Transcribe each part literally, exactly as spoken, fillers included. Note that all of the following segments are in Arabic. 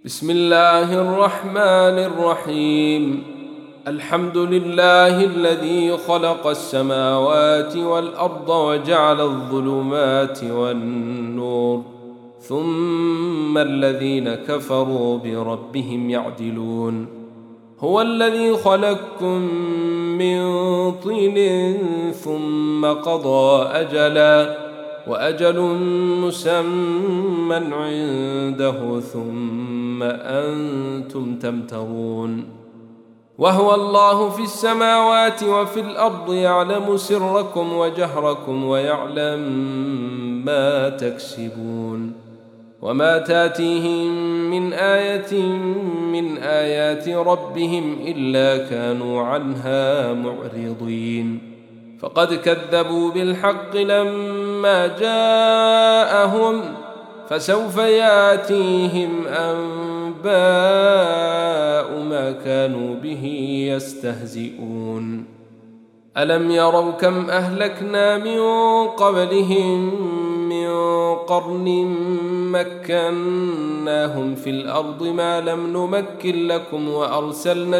بسم الله الرحمن الرحيم. الحمد لله الذي خلق السماوات والأرض وجعل الظلمات والنور، ثم الذين كفروا بربهم يعدلون. هو الذي خلقكم من طين ثم قضى أجلا، وأجل مسمى عنده ثم أنتم تمترون. وهو الله في السماوات وفي الأرض، يعلم سركم وجهركم ويعلم ما تكسبون. وما تاتيهم من آية من آيات ربهم إلا كانوا عنها معرضين. فقد كذبوا بالحق لما جاءهم، فسوف ياتيهم أنباء ما كانوا به يستهزئون. ألم يروا كم أهلكنا من قبلهم من قرن مكناهم في الأرض ما لم نمكن لكم، وأرسلنا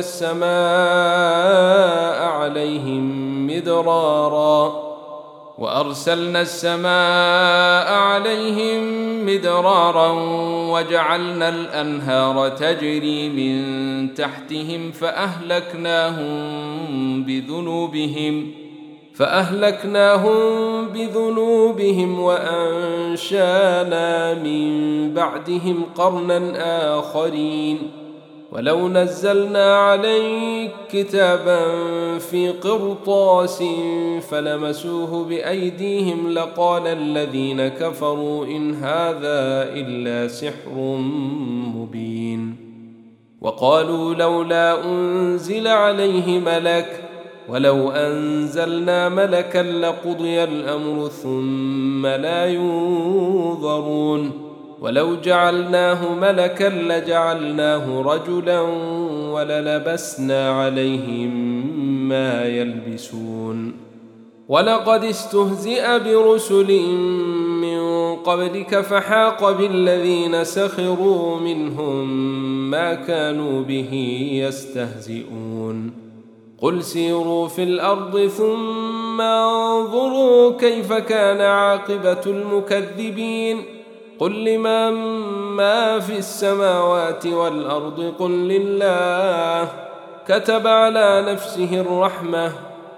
السماء عليهم مدرارا وأرسلنا السماء عليهم مدرارا وجعلنا الأنهار تجري من تحتهم فأهلكناهم بذنوبهم فأهلكناهم بذنوبهم وأنشأنا من بعدهم قرنا آخرين. ولو نزلنا عليك كتابا في قرطاس فلمسوه بأيديهم لقال الذين كفروا إن هذا إلا سحر مبين. وقالوا لولا أنزل عليه ملك، ولو أنزلنا ملكا لقضي الأمر ثم لا ينظرون. ولو جعلناه ملكا لجعلناه رجلا وللبسنا عليهم ما يلبسون. ولقد استهزئ برسل من قبلك فحاق بالذين سخروا منهم ما كانوا به يستهزئون. قل سيروا في الأرض ثم انظروا كيف كان عاقبة المكذبين. قل لمن ما في السماوات والأرض قل لله. كتب على نفسه الرحمة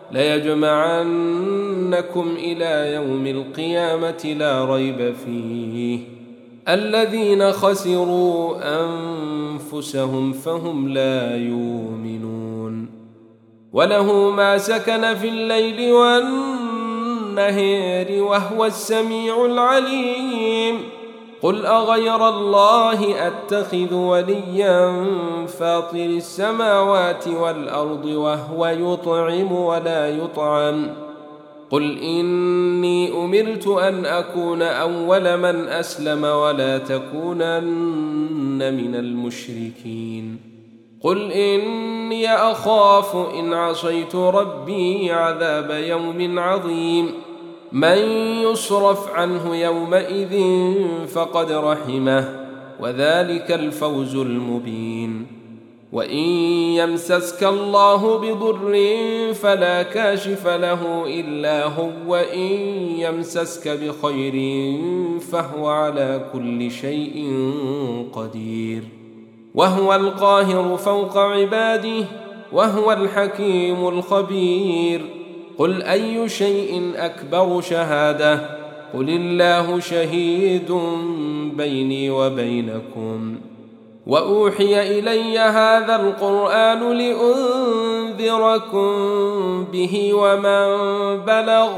ليجمعنكم إلى يوم القيامة لا ريب فيه. الذين خسروا أنفسهم فهم لا يؤمنون. وله ما سكن في الليل والنهار وهو السميع العليم. قل أغير الله أتخذ وليا فاطر السماوات والأرض وهو يطعم ولا يطعم. قل إني أمرت أن أكون أول من أسلم ولا تكونن من المشركين. قل إني أخاف إن عصيت ربي عذاب يوم عظيم. من يصرف عنه يومئذ فقد رحمه وذلك الفوز المبين. وإن يمسسك الله بضر فلا كاشف له إلا هو، وإن يمسسك بخير فهو على كل شيء قدير. وهو القاهر فوق عباده وهو الحكيم الخبير. قل أي شيء أكبر شهادة؟ قل الله شهيد بيني وبينكم. وأوحي إلي هذا القرآن لأنذركم به ومن بلغ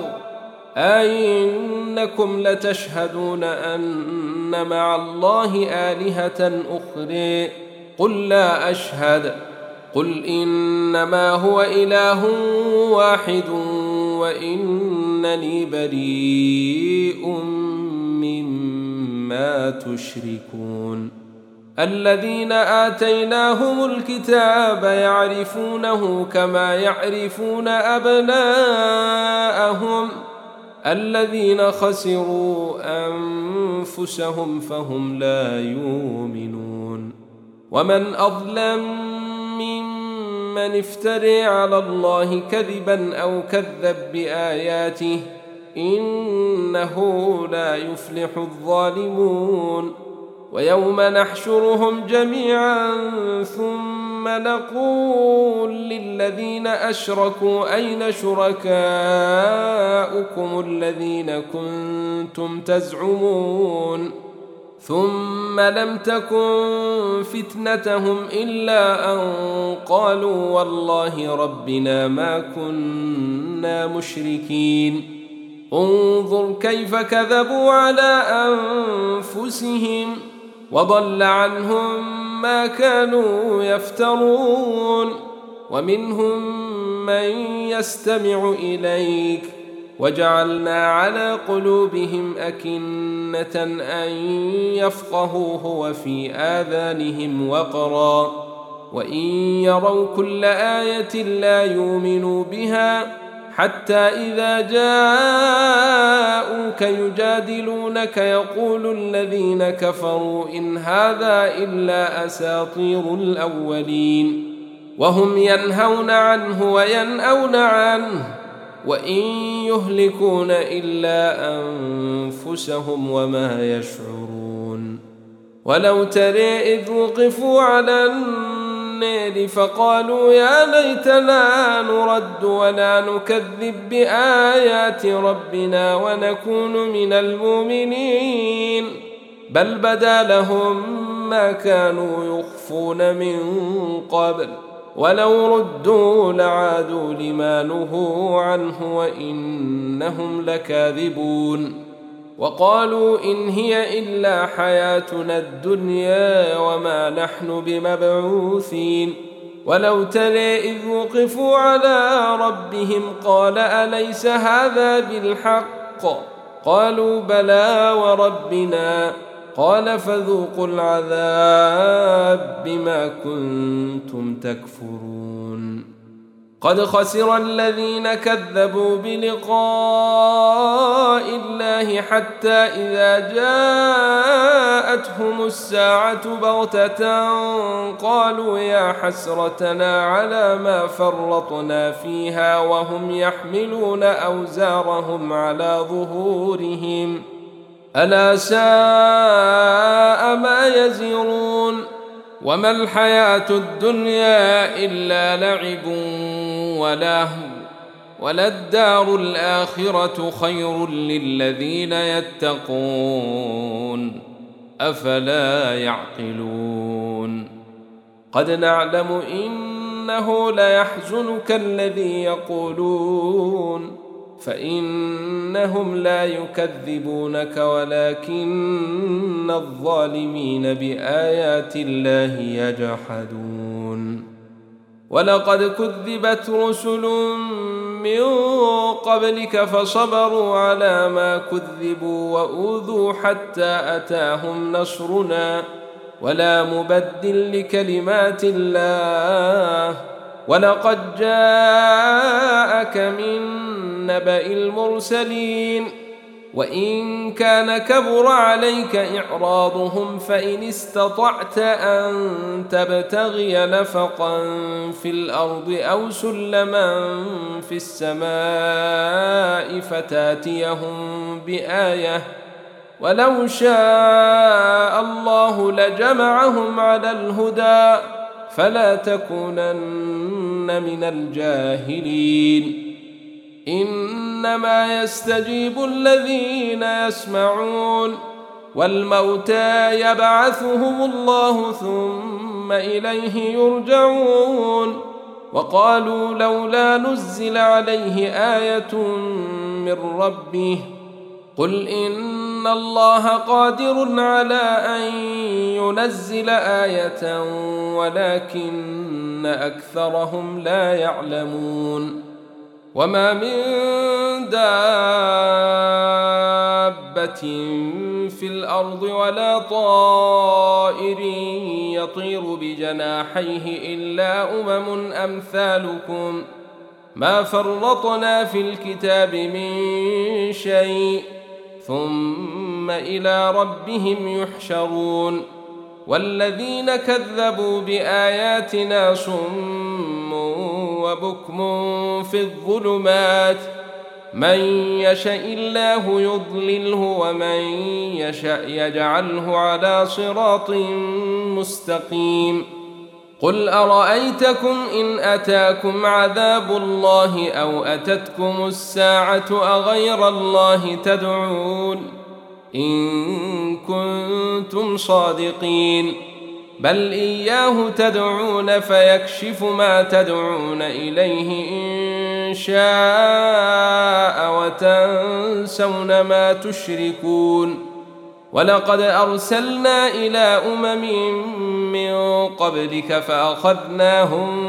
أئنكم لتشهدون أن مع الله آلهة أخرى؟ قل لا أشهد. قل إنما هو إله واحد وإنني بريء مما تشركون. الذين آتيناهم الكتاب يعرفونه كما يعرفون أبناءهم. الذين خسروا أنفسهم فهم لا يؤمنون. ومن أظلم ممن افترى على الله كذبا أو كذب بآياته إنه لا يفلح الظالمون ويوم نحشرهم جميعا ثم نقول للذين أشركوا أين شركاؤكم الذين كنتم تزعمون ثم لم تكن فتنتهم إلا أن قالوا والله ربنا ما كنا مشركين انظر كيف كذبوا على أنفسهم وضل عنهم ما كانوا يفترون ومنهم من يستمع إليك وجعلنا على قلوبهم أكنة أن يفقهوه وفي آذانهم وقرا وإن يروا كل آية لا يؤمنوا بها حتى إذا جاءوك يجادلونك يقول الذين كفروا إن هذا إلا أساطير الأولين وهم ينهون عنه وينأون عنه وإن يهلكون إلا أنفسهم وما يشعرون ولو ترى إذ وقفوا على النار فقالوا يا ليتنا نرد ولا نكذب بآيات ربنا ونكون من المؤمنين بل بدا لهم ما كانوا يخفون من قبل ولو ردوا لعادوا لما نهوا عنه وإنهم لكاذبون وقالوا إن هي إلا حياتنا الدنيا وما نحن بمبعوثين ولو ترى إذ وقفوا على ربهم قال أليس هذا بالحق قالوا بلى وربنا قال فذوقوا العذاب بما كنتم تكفرون قد خسر الذين كذبوا بلقاء الله حتى إذا جاءتهم الساعة بغتة قالوا يا حسرتنا على ما فرطنا فيها وهم يحملون أوزارهم على ظهورهم ألا ساء ما يزرون وما الحياة الدنيا إلا لعب ولهو وللدار الآخرة خير للذين يتقون أفلا يعقلون قد نعلم إنه ليحزنك الذي يقولون فإنهم لا يكذبونك ولكن الظالمين بآيات الله يجحدون ولقد كذبت رسل من قبلك فصبروا على ما كذبوا وأوذوا حتى أتاهم نصرنا ولا مبدل لكلمات الله ولقد جاءك من نبأ المرسلين وإن كان كبر عليك إعراضهم فإن استطعت أن تبتغي نفقا في الأرض أو سلما في السماء فتاتيهم بآية ولو شاء الله لجمعهم على الهدى فلا تكونن من الجاهلين إنما يستجيب الذين يسمعون والموتى يبعثهم الله ثم إليه يرجعون وقالوا لولا نزل عليه آية من ربه قل إن الله قادر على أن ينزل آية ولكن أكثرهم لا يعلمون وما من دابة في الأرض ولا طائر يطير بجناحيه إلا أمم أمثالكم ما فرطنا في الكتاب من شيء ثم إلى ربهم يحشرون والذين كذبوا بآياتنا صم وبكم في الظلمات من يشاء الله يضلله ومن يشاء يجعله على صراط مستقيم قل أرأيتكم إن أتاكم عذاب الله أو أتتكم الساعة أغير الله تدعون إن كنتم صادقين بل إياه تدعون فيكشف ما تدعون إليه إن شاء وتنسون ما تشركون ولقد أرسلنا إلى أمم من قبلك فأخذناهم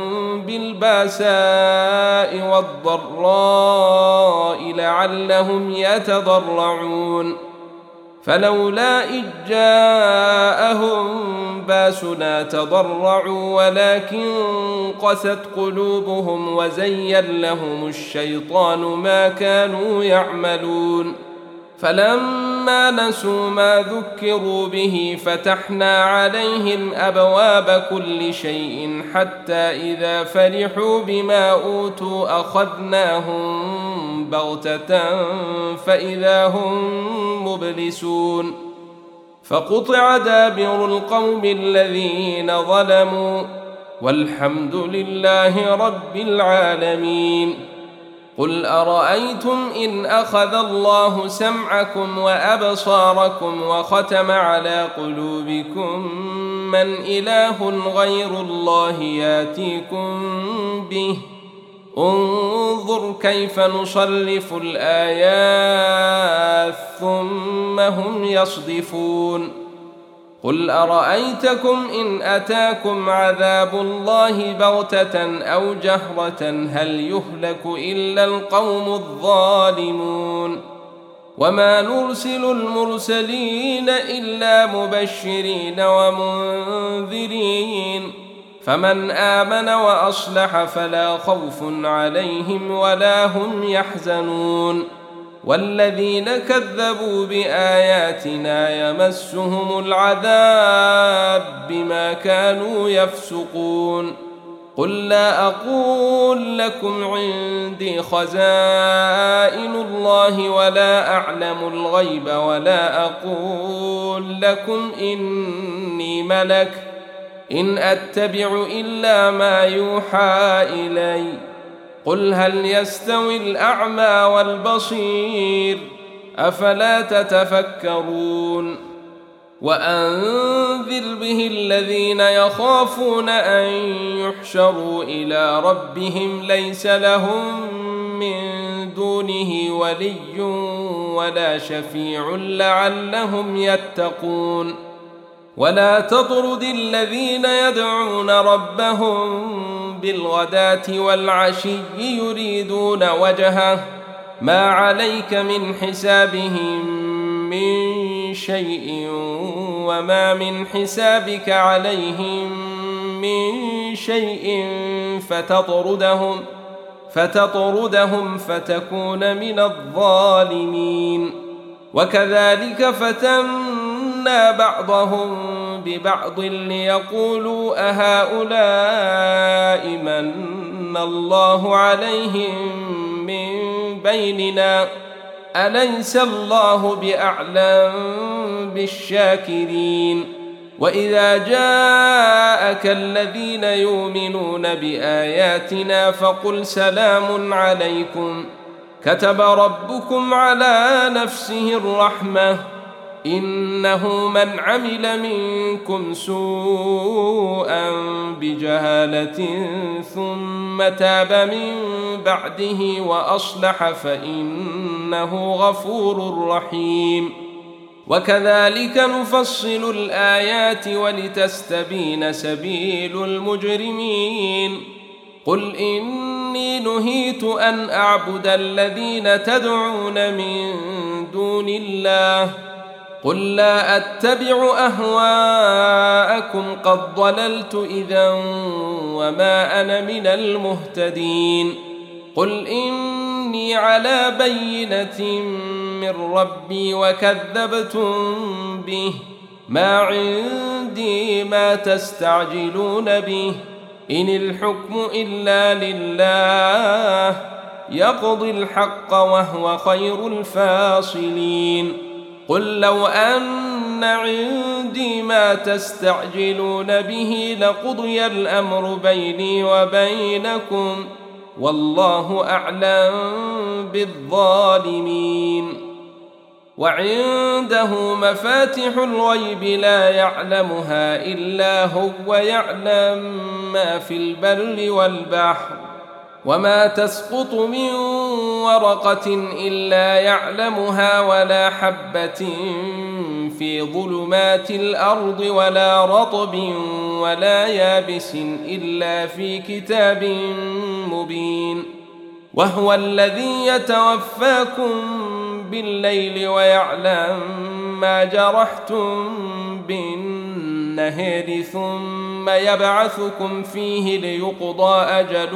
بالباساء والضراء لعلهم يتضرعون فلولا إذ جاءهم باسنا تضرعوا ولكن قست قلوبهم وزين لهم الشيطان ما كانوا يعملون فلما نسوا ما ذكروا به فتحنا عليهم أبواب كل شيء حتى إذا فرحوا بما أوتوا أخذناهم بغتة فإذا هم مبلسون فقطع دابر القوم الذين ظلموا والحمد لله رب العالمين قل أرأيتم إن أخذ الله سمعكم وأبصاركم وختم على قلوبكم من إله غير الله ياتيكم به انظر كيف نصرف الآيات ثم هم يصدفون قل أرأيتكم إن أتاكم عذاب الله بغتة أو جهرة هل يهلك إلا القوم الظالمون وما نرسل المرسلين إلا مبشرين ومنذرين فمن آمن وأصلح فلا خوف عليهم ولا هم يحزنون والذين كذبوا بآياتنا يمسهم العذاب بما كانوا يفسقون قل لا أقول لكم عندي خزائن الله ولا أعلم الغيب ولا أقول لكم إني ملك إن أتبع إلا ما يوحى إلي قل هل يستوي الأعمى والبصير أفلا تتفكرون وأنذر به الذين يخافون أن يحشروا إلى ربهم ليس لهم من دونه ولي ولا شفيع لعلهم يتقون ولا تطرد الذين يدعون ربهم بالغداة والعشي يريدون وجهه ما عليك من حسابهم من شيء وما من حسابك عليهم من شيء فتطردهم فتطردهم فتكون من الظالمين وكذلك فتنا بعضهم ببعض ليقولوا أهؤلاء من الله عليهم من بيننا أليس الله بأعلم بالشاكرين وإذا جاءك الذين يؤمنون بآياتنا فقل سلام عليكم كتب ربكم على نفسه الرحمة إنه من عمل منكم سوءا بجهالة ثم تاب من بعده وأصلح فإنه غفور رحيم وكذلك نفصل الآيات ولتستبين سبيل المجرمين قل إني نهيت أن أعبد الذين تدعون من دون الله قل لا أتبع أهواءكم قد ضللت إذا وما أنا من المهتدين قل إني على بينة من ربي وكذبتم به ما عندي ما تستعجلون به إن الحكم إلا لله يقضي الحق وهو خير الفاصلين قل لو أن عندي ما تستعجلون به لقضي الأمر بيني وبينكم والله أعلم بالظالمين وعنده مفاتح الغيب لا يعلمها إلا هو ويعلم ما في البر والبحر وما تسقط من ورقة إلا يعلمها ولا حبة في ظلمات الأرض ولا رطب ولا يابس إلا في كتاب مبين وهو الذي يتوفاكم بالليل ويعلم ما جرحتم بالنهار ثم يبعثكم فيه ليقضى أجل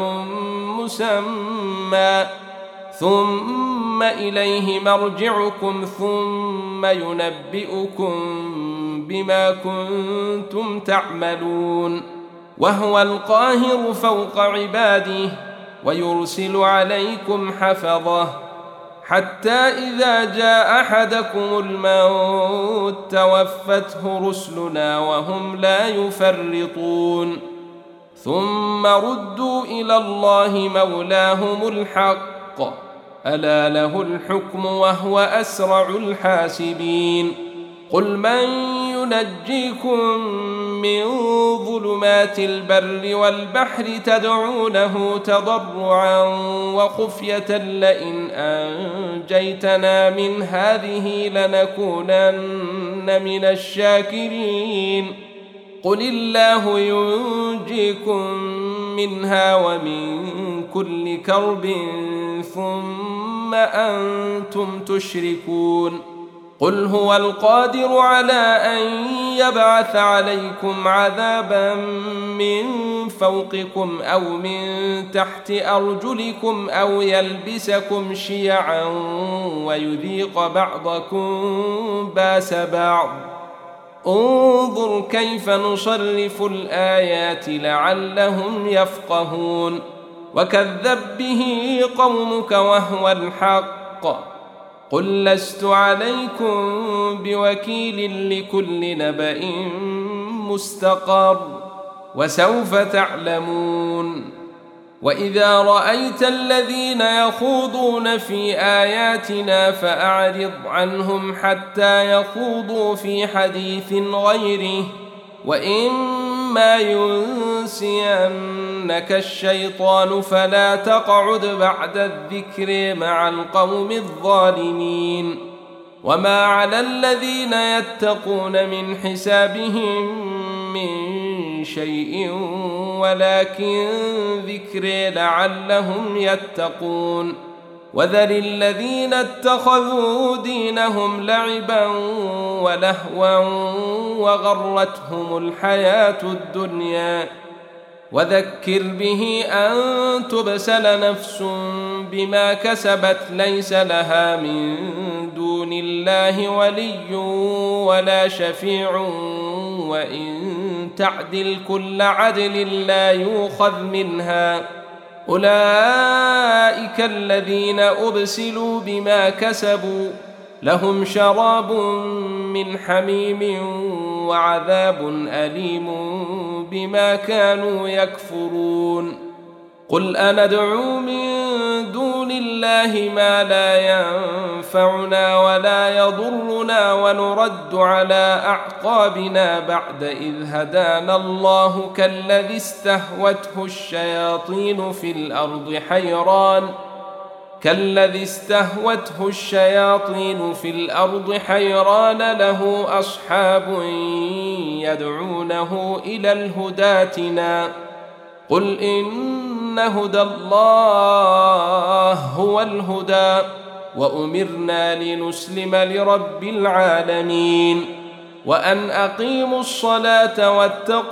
مسمى ثم إليه مرجعكم ثم ينبئكم بما كنتم تعملون وهو القاهر فوق عباده ويرسل عليكم حفظه حتى إذا جاء أحدكم الموت توفته رسلنا وهم لا يفرطون ثم ردوا إلى الله مولاهم الحق ألا له الحكم وهو أسرع الحاسبين قل من ينجيكم من ظلمات البر والبحر تدعونه تضرعا وخفية لئن أنجيتنا من هذه لنكونن من الشاكرين قل الله ينجيكم منها ومن كل كرب ثم أنتم تشركون قل هو القادر على أن يبعث عليكم عذابا من فوقكم أو من تحت أرجلكم أو يلبسكم شيعا ويذيق بعضكم باس بعض انظر كيف نصرف الآيات لعلهم يفقهون وكذب به قومك وهو الحق قل لست عليكم بوكيل لكل نبأ مستقر وسوف تعلمون وإذا رأيت الذين يخوضون في آياتنا فأعرض عنهم حتى يخوضوا في حديث غيره وإما ينسينك الشيطان فلا تقعد بعد الذكر مع القوم الظالمين وما على الذين يتقون من حسابهم من شيء ولكن ذكر لعلهم يتقون وذر الذين اتخذوا دينهم لعبا ولهوا وغرتهم الحياة الدنيا وذكر به أن تبسل نفس بما كسبت ليس لها من دون الله ولي ولا شفيع وإن تعدل كل عدل لا يؤخذ منها أولئك الذين أبسلوا بما كسبوا لهم شراب من حميم وعذاب أليم بما كانوا يكفرون قل أندعو من دون الله ما لا ينفعنا ولا يضرنا ونرد على أعقابنا بعد إذ هدانا الله كالذي استهوته الشياطين في الأرض حيران كالذي استهوته الشياطين في الأرض حيران له أصحاب يدعونه إلى الهدى ائتنا قل إن هدى الله هو الهدى وأمرنا لنسلم لرب العالمين وأن أقيموا الصلاة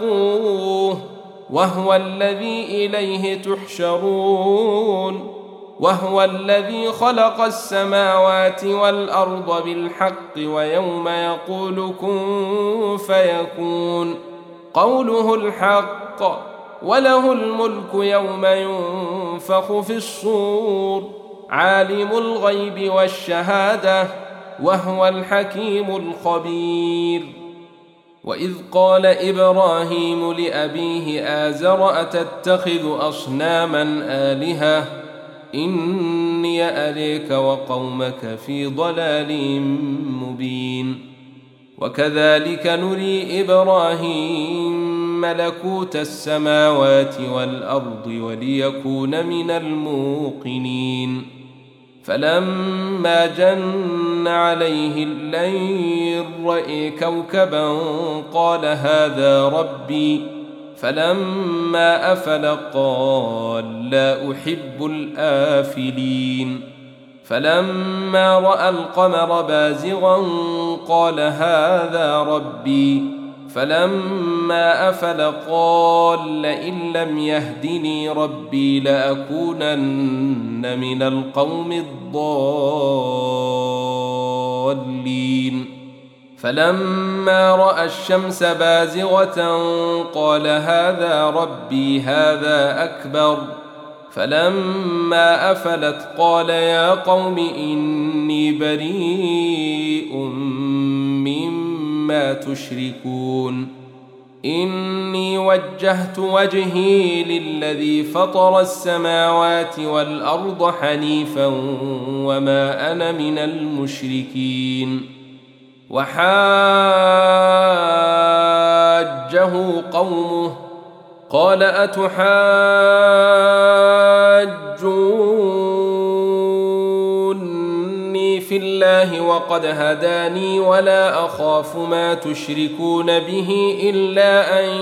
واتقوه وهو الذي إليه تحشرون وهو الذي خلق السماوات والأرض بالحق ويوم يقول كن فيكون قوله الحق، وله الملك يوم ينفخ في الصور، عالم الغيب والشهادة وهو الحكيم الخبير. وإذ قال إبراهيم لأبيه آزر أتتخذ أصناما آلهة إني أريك وقومك في ضلال مبين. وكذلك نري إبراهيم ملكوت السماوات والأرض وليكون من الموقنين. فلما جن عليه الليل رأى كوكبا قال هذا ربي، فلما أفل قال لا أحب الآفلين. فلما رأى القمر بازغا قال هذا ربي، فلما أفل قال لئن لم يهدني ربي لأكونن من القوم الضالين. فلما رأى الشمس بازغة قال هذا ربي هذا أكبر. فلما أفلت قال يا قوم إني بريء مما تشركون إني وجهت وجهي للذي فطر السماوات والأرض حنيفا وما أنا من المشركين. وحاجه قومه قال أتحاجوني في الله وقد هداني ولا أخاف ما تشركون به إلا أن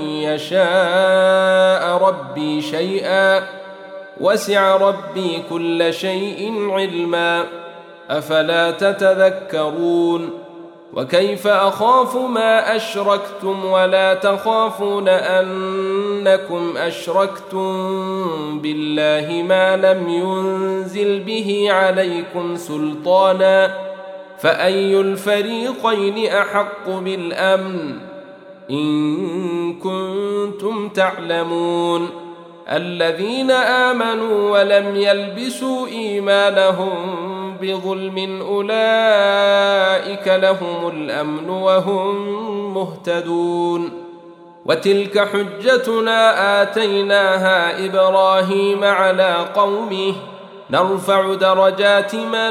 يشاء ربي شيئا وسع ربي كل شيء علما أفلا تتذكرون. وكيف أخاف ما أشركتم ولا تخافون أنكم أشركتم بالله ما لم ينزل به عليكم سلطانا فأي الفريقين أحق بالأمن إن كنتم تعلمون. الذين آمنوا ولم يلبسوا إيمانهم بظلم أولئك لهم الأمن وهم مهتدون. وتلك حجتنا آتيناها إبراهيم على قومه نرفع درجات من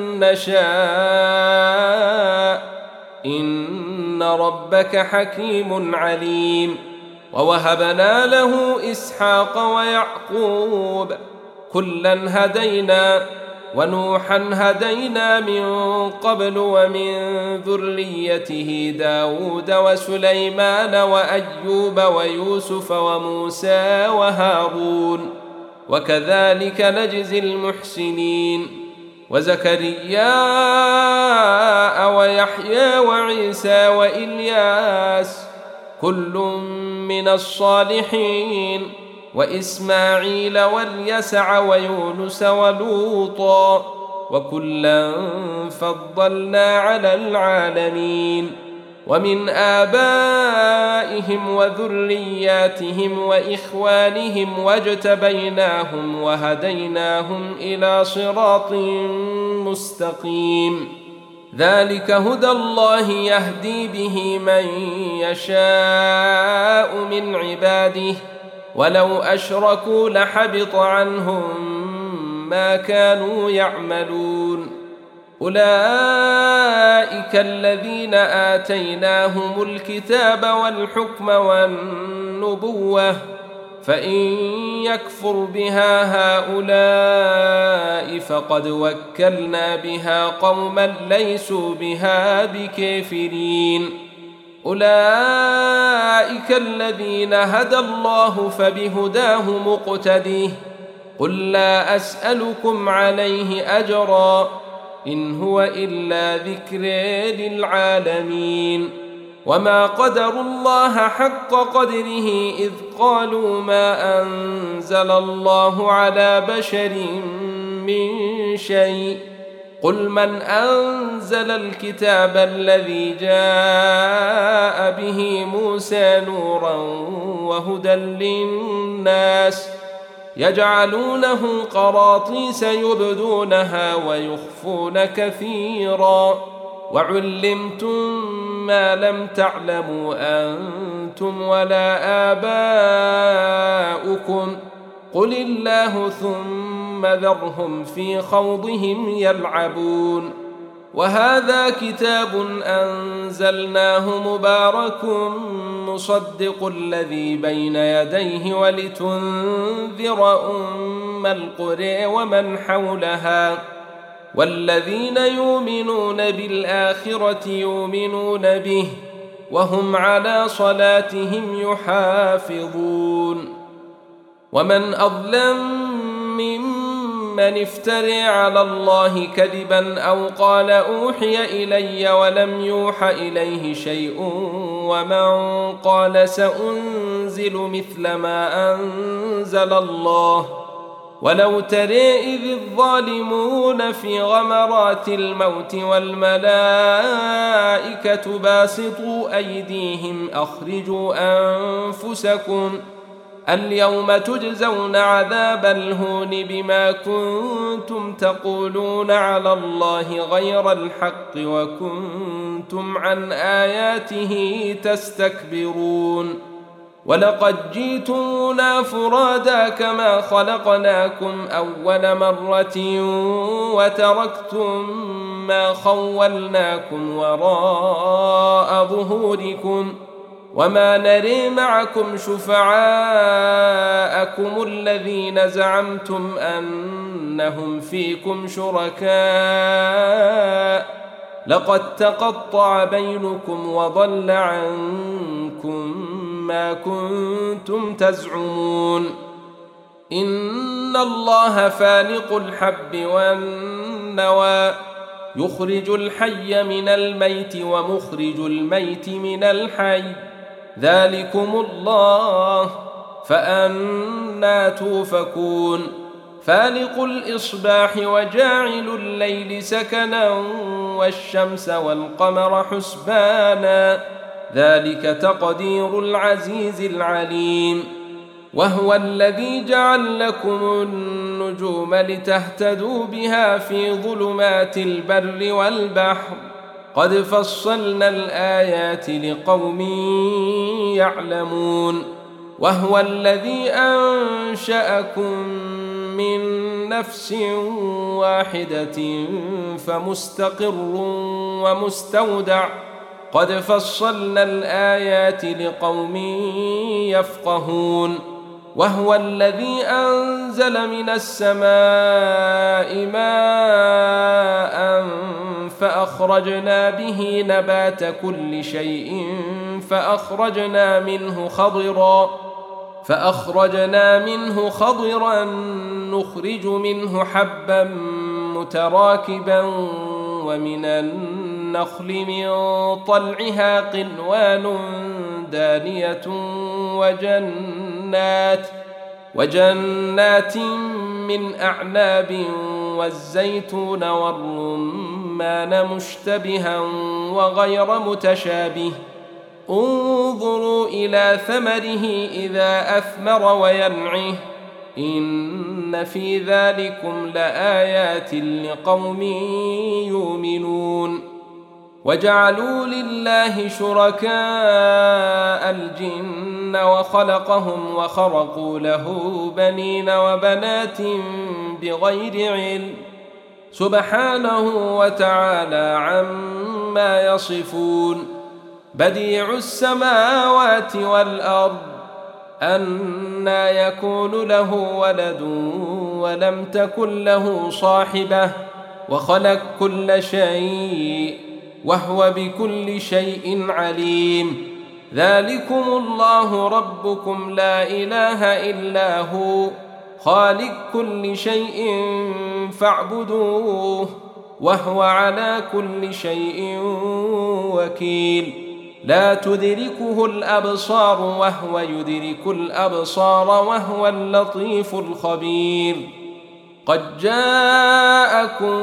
نشاء إن ربك حكيم عليم. ووهبنا له إسحاق ويعقوب كلا هدينا ونوحا هدينا من قبل ومن ذريته داود وسليمان وأيوب ويوسف وموسى وهارون وكذلك نجزي المحسنين. وزكريا ويحيى وعيسى وإلياس كل من الصالحين وإسماعيل واليسع ويونس ولوطا وكلا فضلنا على العالمين. ومن آبائهم وذرياتهم وإخوانهم واجتبيناهم وهديناهم إلى صراط مستقيم. ذلك هدى الله يهدي به من يشاء من عباده ولو أشركوا لحبط عنهم ما كانوا يعملون. أولئك الذين آتيناهم الكتاب والحكم والنبوة فإن يكفر بها هؤلاء فقد وكلنا بها قوما ليسوا بها بكافرين. أولئك الذين هدى الله فبهداه مقتديه قل لا أسألكم عليه أجرا إن هو إلا ذكر للعالمين. وما قدروا الله حق قدره إذ قالوا ما أنزل الله على بشر من شيء قل من أنزل الكتاب الذي جاء به موسى نورا وهدى للناس يجعلونه قراطيس يبدونها ويخفون كثيرا وعلمتم ما لم تعلموا أنتم ولا آباؤكم قل الله ثم ذرهم في خوضهم يلعبون وهذا كتاب أنزلناه مبارك مصدق الذي بين يديه ولتنذر أم القرى ومن حولها والذين يؤمنون بالآخرة يؤمنون به وهم على صلاتهم يحافظون ومن أظلم ممن افترى على الله كذبا أو قال أوحي إلي ولم يوح إليه شيء ومن قال سأنزل مثل ما أنزل الله ولو ترى إذ الظالمون في غمرات الموت والملائكة باسطوا أيديهم أخرجوا أنفسكم اليوم تجزون عذاب الهون بما كنتم تقولون على الله غير الحق وكنتم عن آياته تستكبرون ولقد جئتمونا فرادا كما خلقناكم أول مرة وتركتم ما خولناكم وراء ظهوركم وما نري معكم شفعاءكم الذين زعمتم أنهم فيكم شركاء لقد تقطع بينكم وضل عنكم ما كنتم تزعمون إن الله فالق الحب والنوى يخرج الحي من الميت ومخرج الميت من الحي ذلكم الله فأنى توفكون فالق الإصباح وجاعل الليل سكنا والشمس والقمر حسبانا ذلك تقدير العزيز العليم وهو الذي جعل لكم النجوم لتهتدوا بها في ظلمات البر والبحر قد فصلنا الآيات لقوم يعلمون وهو الذي أنشأكم من نفس واحدة فمستقر ومستودع قد فصلنا الآيات لقوم يفقهون وهو الذي أنزل من السماء ماء فأخرجنا به نبات كل شيء فأخرجنا منه خضرا فأخرجنا منه خضرا نخرج منه حبا متراكبا ومن النخل من طلعها قنوان دانية وجنات وجنات من أعناب والزيتون والرمان مشتبها وغير متشابه انظروا إلى ثمره إذا أثمر وينعه إن في ذلكم لآيات لقوم يؤمنون وجعلوا لله شركاء الجن وخلقهم وخرقوا له بنين وبنات بغير علم سبحانه وتعالى عما يصفون بديع السماوات والأرض أنى يكون له ولد ولم تكن له صاحبة وخلق كل شيء وهو بكل شيء عليم ذلكم الله ربكم لا إله إلا هو خالق كل شيء فاعبدوه وهو على كل شيء وكيل لا تدركه الأبصار وهو يدرك الأبصار وهو اللطيف الخبير قد جاءكم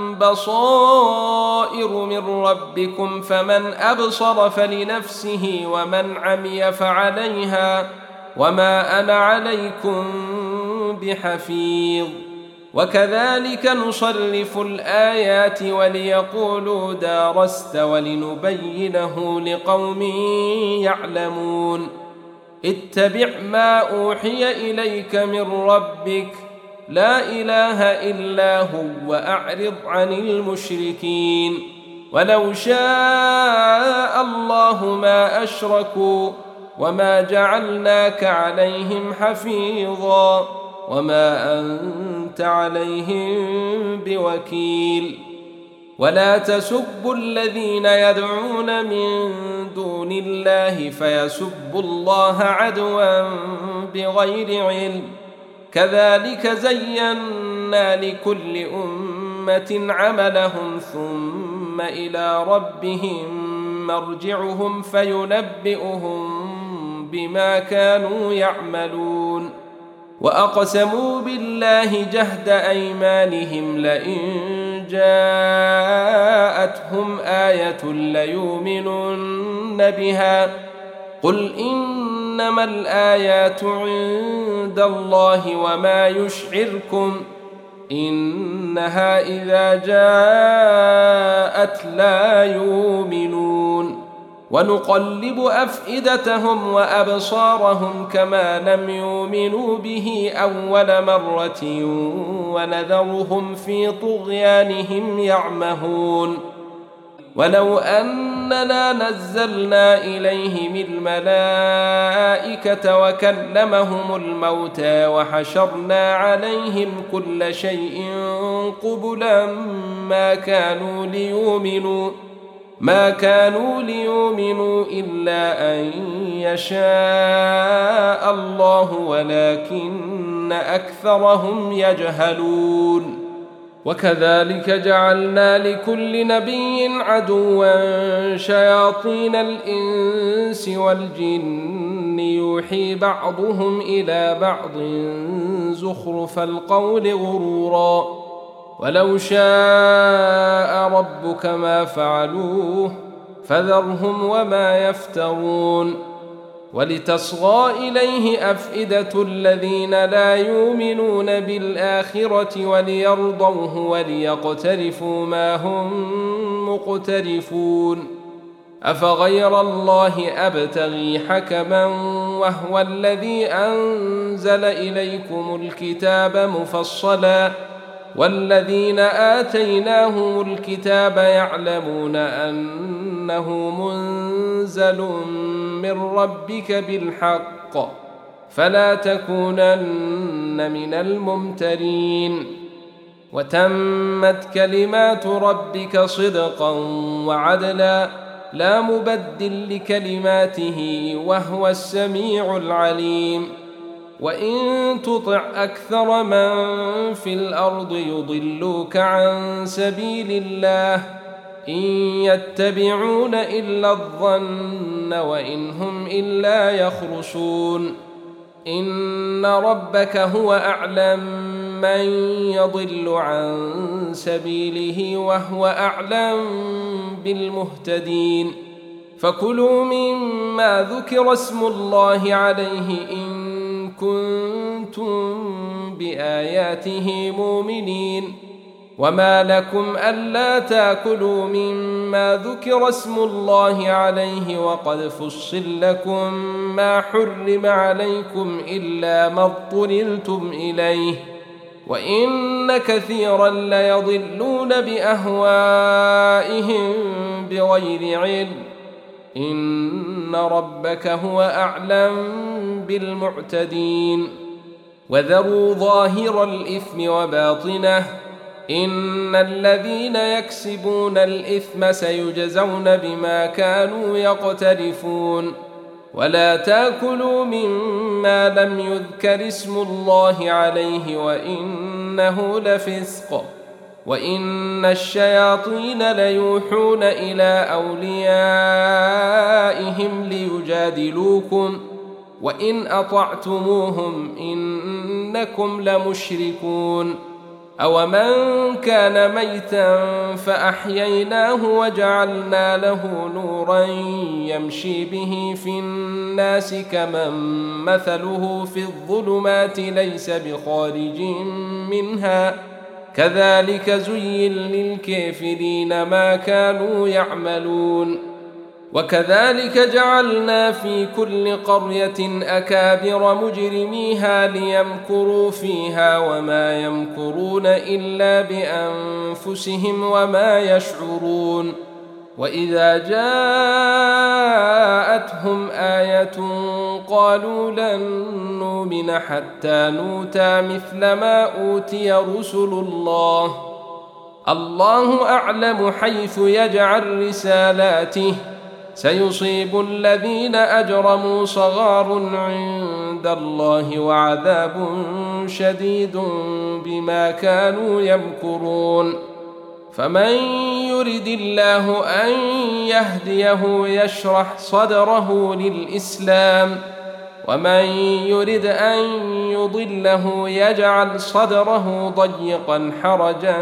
بصائر من ربكم فمن أبصر فلنفسه ومن عمي فعليها وما أنا عليكم بحفيظ وكذلك نصرف الآيات وليقولوا دارست ولنبينه لقوم يعلمون اتبع ما أوحي إليك من ربك لا إله إلا هو وأعرض عن المشركين ولو شاء الله ما أشركوا وما جعلناك عليهم حفيظا وما أنت عليهم بوكيل ولا تسبوا الذين يدعون من دون الله فيسبوا الله عدوا بغير علم كذلك زينا لكل أمة عملهم ثم إلى ربهم مرجعهم فينبئهم بما كانوا يعملون وأقسموا بالله جهد أيمانهم لئن جاءتهم آية ليؤمنن بها قل إنما الآيات عند الله وما يشعركم إنها إذا جاءت لا يؤمنون ونقلب أفئدتهم وأبصارهم كما لم يؤمنوا به أول مرة ونذرهم في طغيانهم يعمهون ولو أننا نزلنا إليهم الملائكة وكلمهم الموتى وحشرنا عليهم كل شيء قبلا ما كانوا ليؤمنوا ما كانوا ليؤمنوا إلا أن يشاء الله ولكن أكثرهم يجهلون وكذلك جعلنا لكل نبي عدوا شياطين الإنس والجن يوحي بعضهم إلى بعض زخرف القول غرورا ولو شاء ربك ما فعلوه فذرهم وما يفترون ولتصغى إليه أفئدة الذين لا يؤمنون بالآخرة وليرضوه وليقترفوا ما هم مقترفون أفغير الله أبتغي حكما وهو الذي أنزل إليكم الكتاب مفصلا والذين آتيناهم الكتاب يعلمون أنه منزل من ربك بالحق فلا تكونن من الممترين وتمت كلمات ربك صدقا وعدلا لا مبدل لكلماته وهو السميع العليم وإن تطع أكثر من في الأرض يضلوك عن سبيل الله إن يتبعون إلا الظن وإن هم إلا يخرصون إن ربك هو أعلم من يضل عن سبيله وهو أعلم بالمهتدين فكلوا مما ذكر اسم الله عليه إن كنتم بآياته مؤمنين وما لكم ألا تأكلوا مما ذكر اسم الله عليه وقد فصل لكم ما حرم عليكم إلا ما اضطررتم إليه وإن كثيرا ليضلون بأهوائهم بغير علم إن ربك هو أعلم بالمعتدين وذروا ظاهر الإثم وباطنه إن الذين يكسبون الإثم سيجزون بما كانوا يقترفون ولا تأكلوا مما لم يذكر اسم الله عليه وإنه لفسق وإن الشياطين ليوحون إلى أوليائهم ليجادلوكم وإن أطعتموهم إنكم لمشركون. أومن كان ميتا فأحييناه وجعلنا له نورا يمشي به في الناس كمن مثله في الظلمات ليس بخارج منها كذلك زين للكافرين ما كانوا يعملون. وكذلك جعلنا في كل قرية أكابر مجرميها ليمكروا فيها وما يمكرون إلا بأنفسهم وما يشعرون. وإذا جاءتهم آية قالوا لن نؤمن حتى نؤتى مثل ما أوتي رسل الله الله أعلم حيث يجعل رسالاته سيصيب الذين أجرموا صغار عند الله وعذاب شديد بما كانوا يمكرون. فمن يرد الله أن يهديه يشرح صدره للإسلام ومن يرد أن يضله يجعل صدره ضيقا حرجا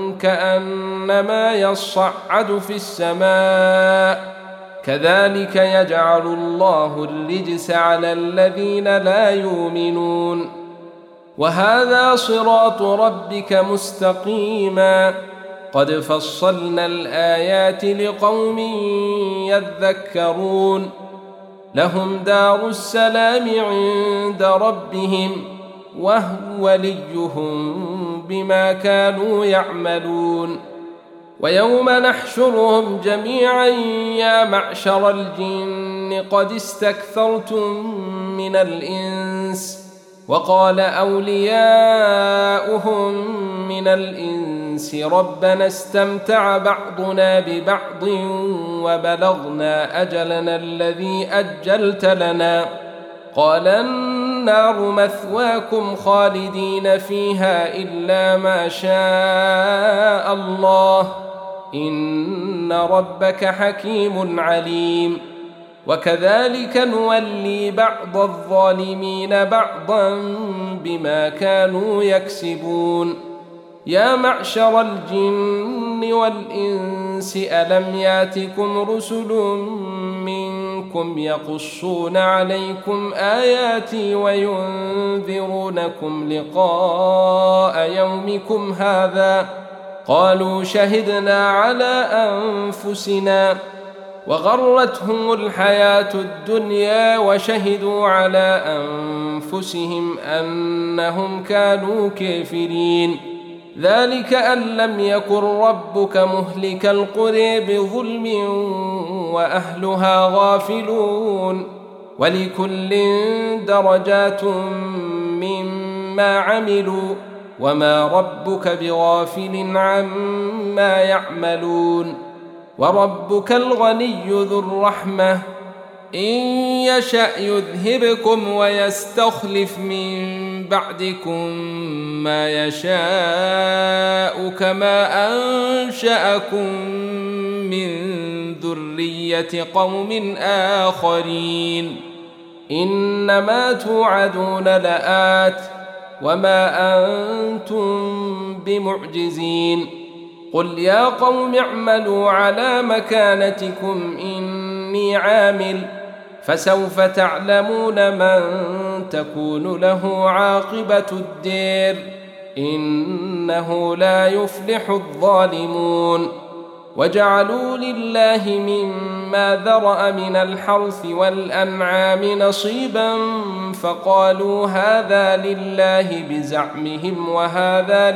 كأنما يصعد في السماء كذلك يجعل الله الرجس على الذين لا يؤمنون. وهذا صراط ربك مستقيما قد فصلنا الآيات لقوم يذكرون. لهم دار السلام عند ربهم وهو وليهم بما كانوا يعملون. ويوم نحشرهم جميعا يا معشر الجن قد استكثرتم من الإنس وقال أولياؤهم من الإنس ربنا استمتع بعضنا ببعض وبلغنا أجلنا الذي أجلت لنا قال النار مثواكم خالدين فيها إلا ما شاء الله إن ربك حكيم عليم. وكذلك نولي بعض الظالمين بعضا بما كانوا يكسبون. يا معشر الجن والإنس ألم ياتكم رسل منكم يقصون عليكم آياتي وينذرونكم لقاء يومكم هذا قالوا شهدنا على أنفسنا وغرتهم الحياة الدنيا وشهدوا على أنفسهم أنهم كانوا كافرين. ذلك أن لم يكن ربك مهلك القرى بظلم وأهلها غافلون ولكل درجات مما عملوا وما ربك بغافل عما يعملون. وربك الغني ذو الرحمة إن يشأ يذهبكم ويستخلف من بعدكم ما يشاء كما أنشأكم من ذرية قوم آخرين إنما توعدون لآت وما أنتم بمعجزين. قل يا قوم اعملوا على مكانتكم إني عامل فسوف تعلمون من تكون له عاقبة الدير إنه لا يفلح الظالمون. وجعلوا لله مما ذرأ من الحرث والأنعام نصيبا فقالوا هذا لله بزعمهم وهذا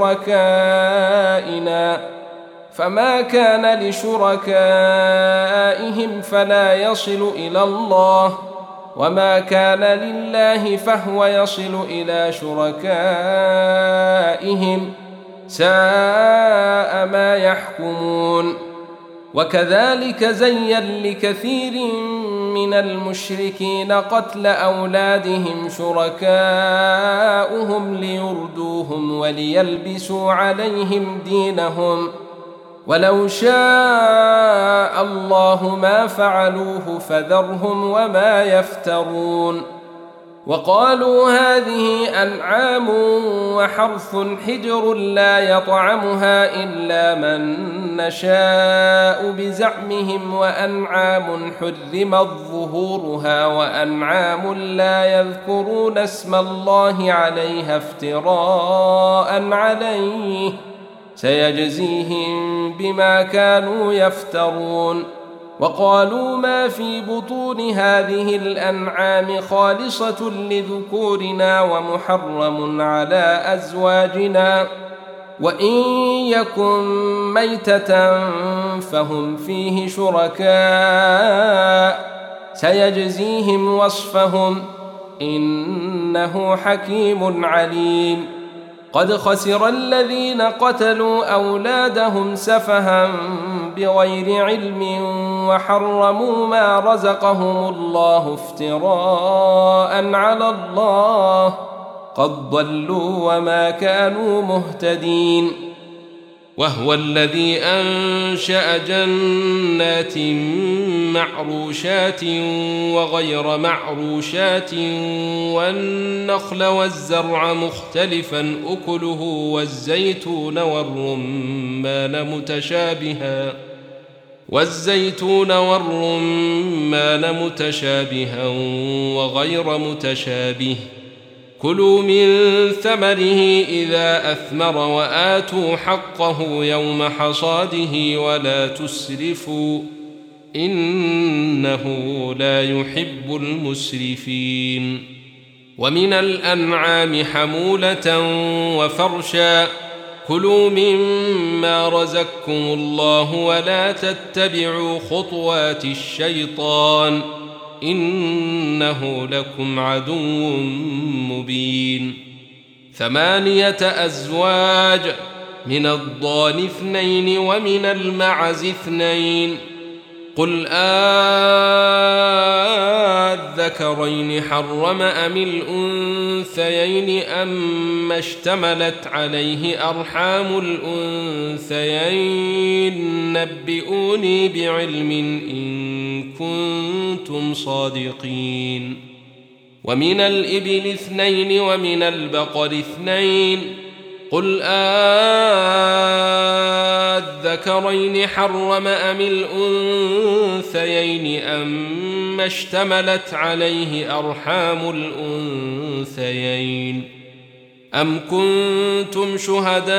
لشركائنا فما كان لشركائهم فلا يصل إلى الله وما كان لله فهو يصل إلى شركائهم ساء ما يحكمون. وكذلك زين لكثير من المشركين قتل أولادهم شركاؤهم ليردوهم وليلبسوا عليهم دينهم ولو شاء الله ما فعلوه فذرهم وما يفترون وقالوا هذه أنعام وحرث حجر لا يطعمها إلا من نشاء بزعمهم وأنعام حرمت ظهورها وأنعام لا يذكرون اسم الله عليها افتراء عليه سيجزيهم بما كانوا يفترون وقالوا ما في بطون هذه الأنعام خالصة لذكورنا ومحرم على أزواجنا وإن يكن ميتة فهم فيه شركاء سيجزيهم وصفهم إنه حكيم عليم قد خسر الذين قتلوا أولادهم سفها بغير علم وحرموا ما رزقهم الله افتراء على الله قد ضلوا وما كانوا مهتدين وهو الذي أنشأ جنات معروشات وغير معروشات والنخل والزرع مختلفا أكله والزيتون والرمان متشابها والزيتون والرمان متشابها وغير متشابه كلوا من ثمره إذا أثمر وآتوا حقه يوم حصاده ولا تسرفوا إنه لا يحب المسرفين ومن الأنعام حمولة وفرشا كلوا مما رزقكم الله ولا تتبعوا خطوات الشيطان إنه لكم عدو مبين ثمانية أزواج من الضأن اثنين ومن المعز اثنين قل آذكرين حرم أم الأنثيين أم اشتملت عليه أرحام الأنثيين نبئوني بعلم إن كنتم صادقين ومن الإبل اثنين ومن البقر اثنين قل آذكرين حرم أم الأنثيين أم اشتملت عليه أرحام الأنثيين أم كنتم شهداء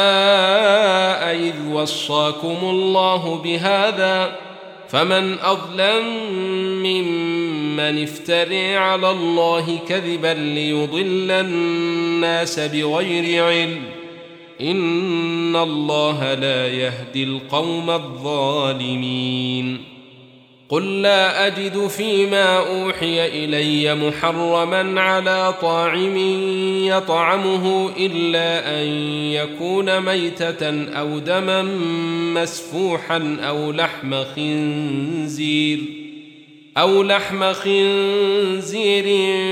إذ وصاكم الله بهذا فمن أظلم ممن افترى على الله كذبا ليضل الناس بغير علم إن الله لا يهدي القوم الظالمين قل لا أجد فيما أوحي إلي محرما على طاعم يطعمه إلا أن يكون ميتة أو دما مسفوحا أو لحم خنزير أو لحم خنزير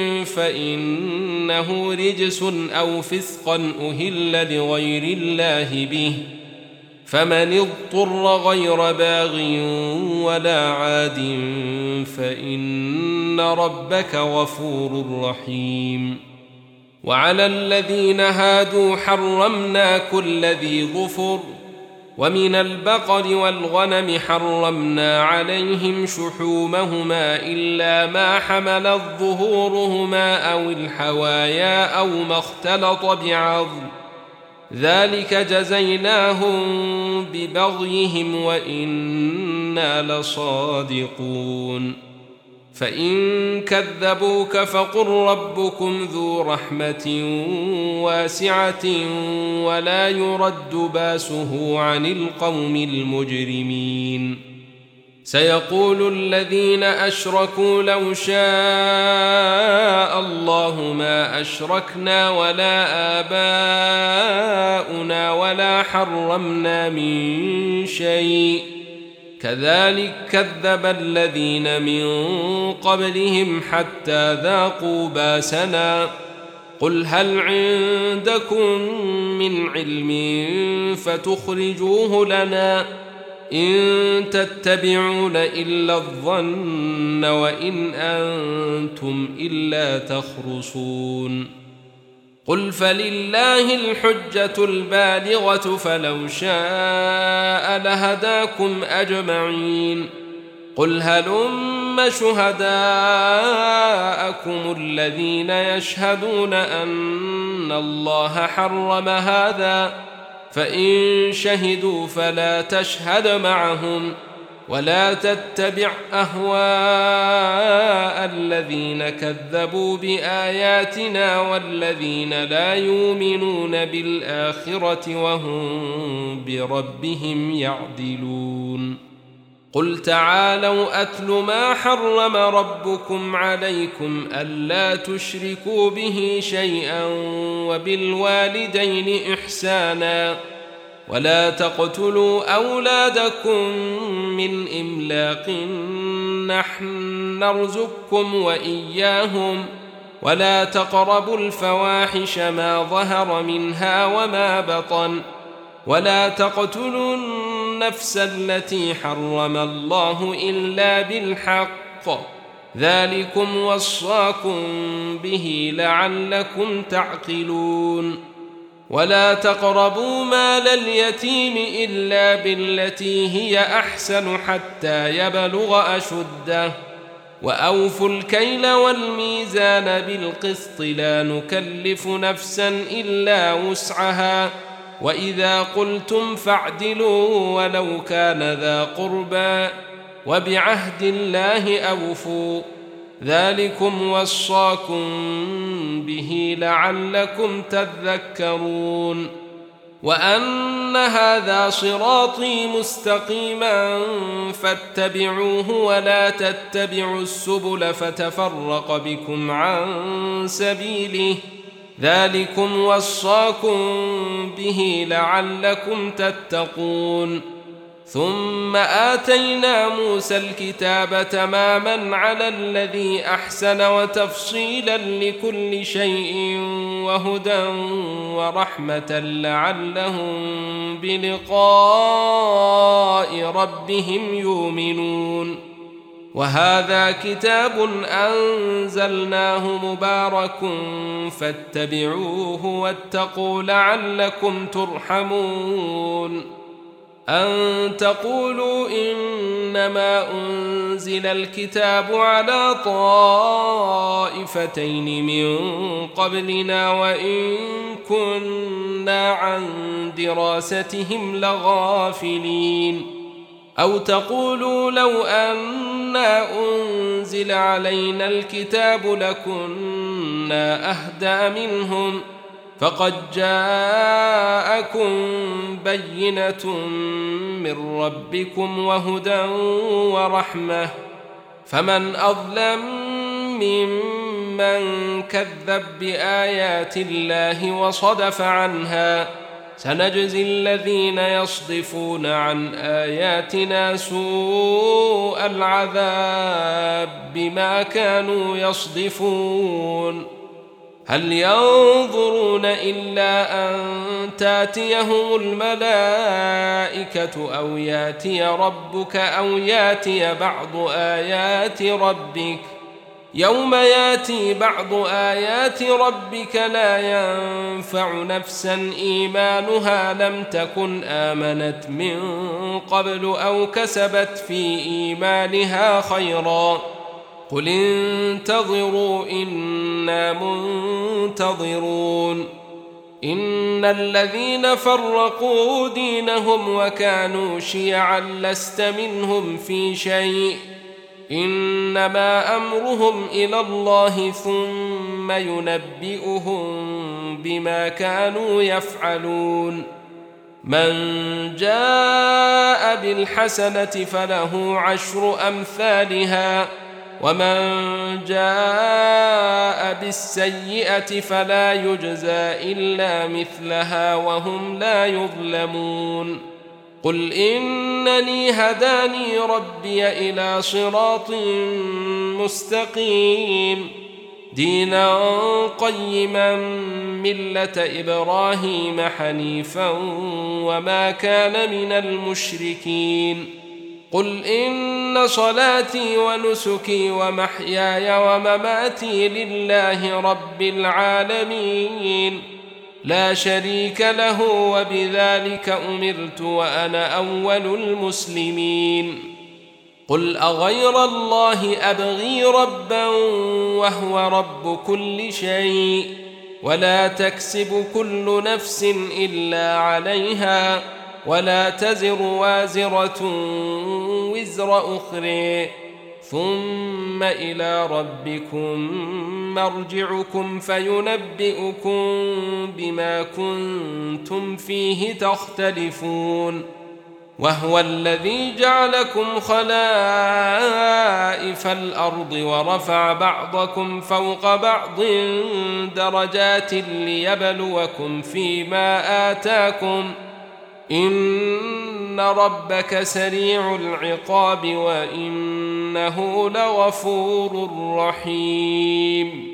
فإنه رجس أو فسقا أهل لغير الله به فمن اضطر غير باغ ولا عاد فإن ربك غفور رحيم وعلى الذين هادوا حرمنا كل ذي ظفر ومن البقر والغنم حرمنا عليهم شحومهما إلا ما حملت ظهورهما أو الحوايا أو ما اختلط بعظم ذلك جزيناهم ببغيهم وإنا لصادقون فإن كذبوك فقل ربكم ذو رحمة واسعة ولا يرد باسه عن القوم المجرمين سيقول الذين أشركوا لو شاء الله ما أشركنا ولا آباؤنا ولا حرمنا من شيء كذلك كذب الذين من قبلهم حتى ذاقوا باسنا قل هل عندكم من علم فتخرجوه لنا إن تتبعون إلا الظن وإن أنتم إلا تخرصون قل فلله الحجة البالغة فلو شاء لهداكم أجمعين قل هلم شهداءكم الذين يشهدون أن الله حرم هذا فإن شهدوا فلا تشهد معهم ولا تتبع أهواء الذين كذبوا بآياتنا والذين لا يؤمنون بالآخرة وهم بربهم يعدلون قل تعالوا أتل ما حرم ربكم عليكم ألا تشركوا به شيئا وبالوالدين إحسانا ولا تقتلوا أولادكم من إملاق نحن نرزقكم وإياهم ولا تقربوا الفواحش ما ظهر منها وما بطن ولا تقتلوا النفس التي حرم الله إلا بالحق ذلكم وصاكم به لعلكم تعقلون ولا تقربوا مال اليتيم إلا بالتي هي أحسن حتى يبلغ أشده وأوفوا الكيل والميزان بالقسط لا نكلف نفسا إلا وسعها وإذا قلتم فاعدلوا ولو كان ذا قربى وبعهد الله أوفوا ذلكم وصاكم به لعلكم تذكرون وأن هذا صراطي مستقيما فاتبعوه ولا تتبعوا السبل فتفرق بكم عن سبيله ذلكم وصاكم به لعلكم تتقون ثم آتينا موسى الكتاب تماما على الذي أحسن وتفصيلا لكل شيء وهدى ورحمة لعلهم بلقاء ربهم يؤمنون وهذا كتاب أنزلناه مبارك فاتبعوه واتقوا لعلكم ترحمون أن تقولوا إنما أنزل الكتاب على طائفتين من قبلنا وإن كنا عن دراستهم لغافلين أو تقولوا لو أنا أنزل علينا الكتاب لكنا أهدى منهم فقد جاءكم بينة من ربكم وهدى ورحمة فمن أظلم ممن كذب بآيات الله وصدف عنها سنجزي الذين يصدفون عن آياتنا سوء العذاب بما كانوا يصدفون هل ينظرون إلا أن تاتيهم الملائكة أو ياتي ربك أو ياتي بعض آيات ربك يوم ياتي بعض آيات ربك لا ينفع نفسا إيمانها لم تكن آمنت من قبل أو كسبت في إيمانها خيرا قل انتظروا إنا منتظرون إن الذين فرقوا دينهم وكانوا شيعا لست منهم في شيء إنما أمرهم إلى الله ثم ينبئهم بما كانوا يفعلون من جاء بالحسنة فله عشر أمثالها ومن جاء بالسيئة فلا يجزى إلا مثلها وهم لا يظلمون قل إنني هداني ربي إلى صراط مستقيم دينا قيما ملة إبراهيم حنيفا وما كان من المشركين قل إن صلاتي ونسكي ومحياي ومماتي لله رب العالمين لا شريك له وبذلك أمرت وأنا أول المسلمين قل أغير الله أبغي ربا وهو رب كل شيء ولا تكسب كل نفس إلا عليها ولا تزر وازرة وزر أخرى ثم إلى ربكم مرجعكم فينبئكم بما كنتم فيه تختلفون وهو الذي جعلكم خلائف الأرض ورفع بعضكم فوق بعض درجات ليبلوكم فيما آتاكم إن ربك سريع العقاب وإنه لغفور رحيم